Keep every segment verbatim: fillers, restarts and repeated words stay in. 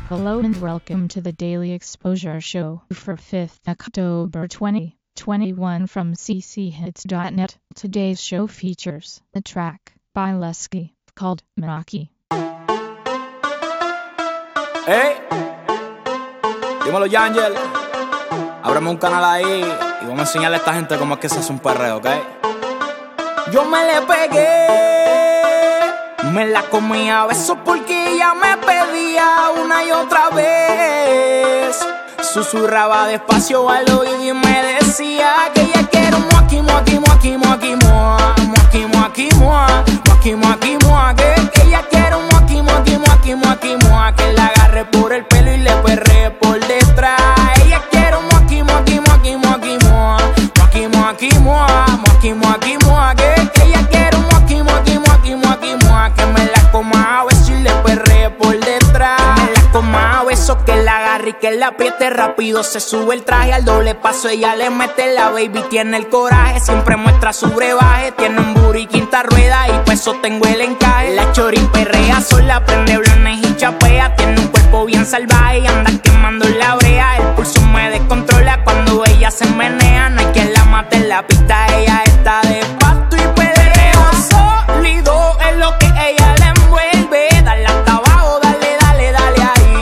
Hello and welcome to the Daily Exposure Show for fifth October twenty twenty-one from c c hits dot net. Today's show features a track by Lesky called Maki. Hey, dímelo Yangel, ábreme un canal ahí y vamos a enseñarle a esta gente cómo es que se hace un perreo, ¿ok? Yo me le pegué, me la comía a besos porque ella me pedía una y otra vez. Susurraba despacio al oído y me decía que ella quiere un muaki, muaki, muaki, muaki, mua, muaki, muaki, mua, muaki, muaki, mua, que, que ella quiere un muaki, muaki, muaki, muaki, mua, que la agarre por el pelo y le perree por detrás. Ella quiere un muaki, muaki, muaki, muaki, mua, muaki, muaki, mua, muaki, muaki, mua, que, que ella quiere un muaki, muaki, muaki, muaki, mua, que me la coma a besos y le perree por detrás. Me la coma a besos, que la agarre y que la apriete rápido, se sube el traje al doble paso, ella le mete la baby, tiene el coraje, siempre muestra su brebaje, tiene un booty quinta rueda y peso tengo el encaje. La chori perrea sola, prende blones y chapea, tiene un cuerpo bien salvaje y anda quemando la brea. El pulso me descontrola cuando ella se menea, no hay quien la mate en la pista, ella está de pasto y perreo sólido, es lo que ella le envuelve, dale hasta abajo, dale, dale, dale ahí,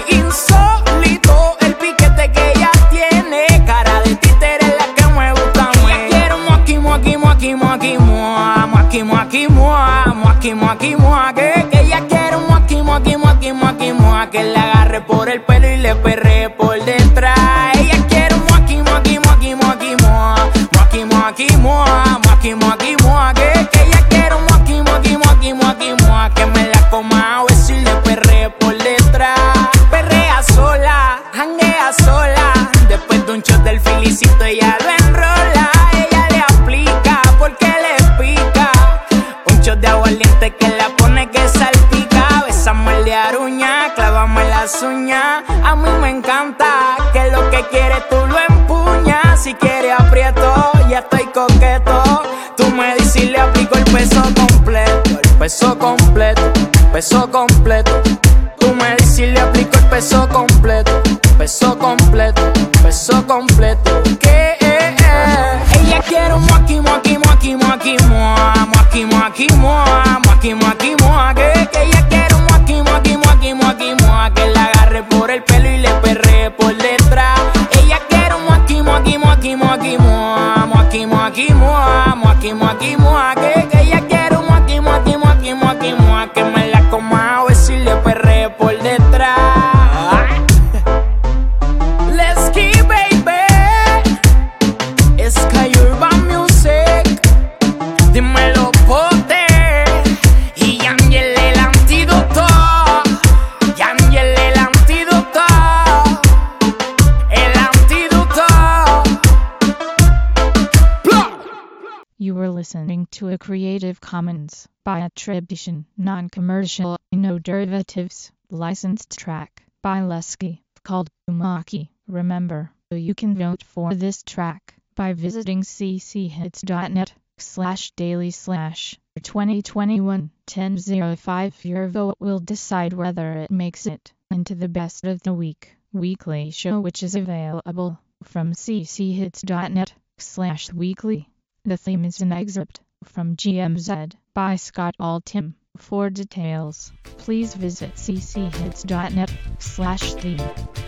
insólito el piquete que ella tiene, cara de títere la que me gusta a mí. Ella quiere un muaki, muaki, muaki, muaki, mua, muaki, muaki, mua, muaki, muaki, mua, que, que ella quiere un muaki, muaki, muaki, muaki, mua, que la agarre por el pelo y le perree por detrás. Ella quiere un muaki, muaki, muaki, muaki, mua, muaki, muaki, mua, muaki, muaki, mua, que, que ella quiere un muaki, muaki, muaki, muaki, mua, que me la coma a besos y le perree por detrás. Perrea sola, janguea sola, después de un shot del filicito ella lo enrola. Ella le aplica porque le pica, un shot de aguardiente que la pone que salpica. Bésame el de aruña, clávame las uñas, a mí me encanta que lo que quiere tú lo empuñas. Si quiere aprieto, ya estoy coqueto, tú me dices y le aplico el peso completo, el peso completo, peso completo. Tú me dices y le aplico el peso completo, peso completo, peso completo. Que eh, eh. Ella quiere un muaki, muaki, muaki, muaki, mua, muaki, muaki, mua, muaki, muaki, mua, que, que ella quiere un muaki, muaki, muaki, muaki, mua, que la agarre por el pelo y le perree por detrás. Ella quiere un muaki, muaki, muaki, muaki, mua, muaki, muaki, mua, muaki, muaki, mua, que, que ella quiere un muaki, muaki, muaki, muaki, mua, que me la coma a besos y le perree por detrás. Let's keep baby, Sky Urban Music, dímelo pote, y Yangel el antídoto, Yangel el antídoto, el antídoto. You were listening to a Creative Commons by attribution, non-commercial, no derivatives, licensed track by Lesky called Maki. Remember, you can vote for this track by visiting c c hits dot net slash daily slash twenty twenty-one ten oh five. Your vote will decide whether it makes it into the best of the week weekly show, which is available from c c hits dot net slash weekly. The theme is an excerpt from G M Z by Scott Altham. For details, please visit c c hits dot net slash theme.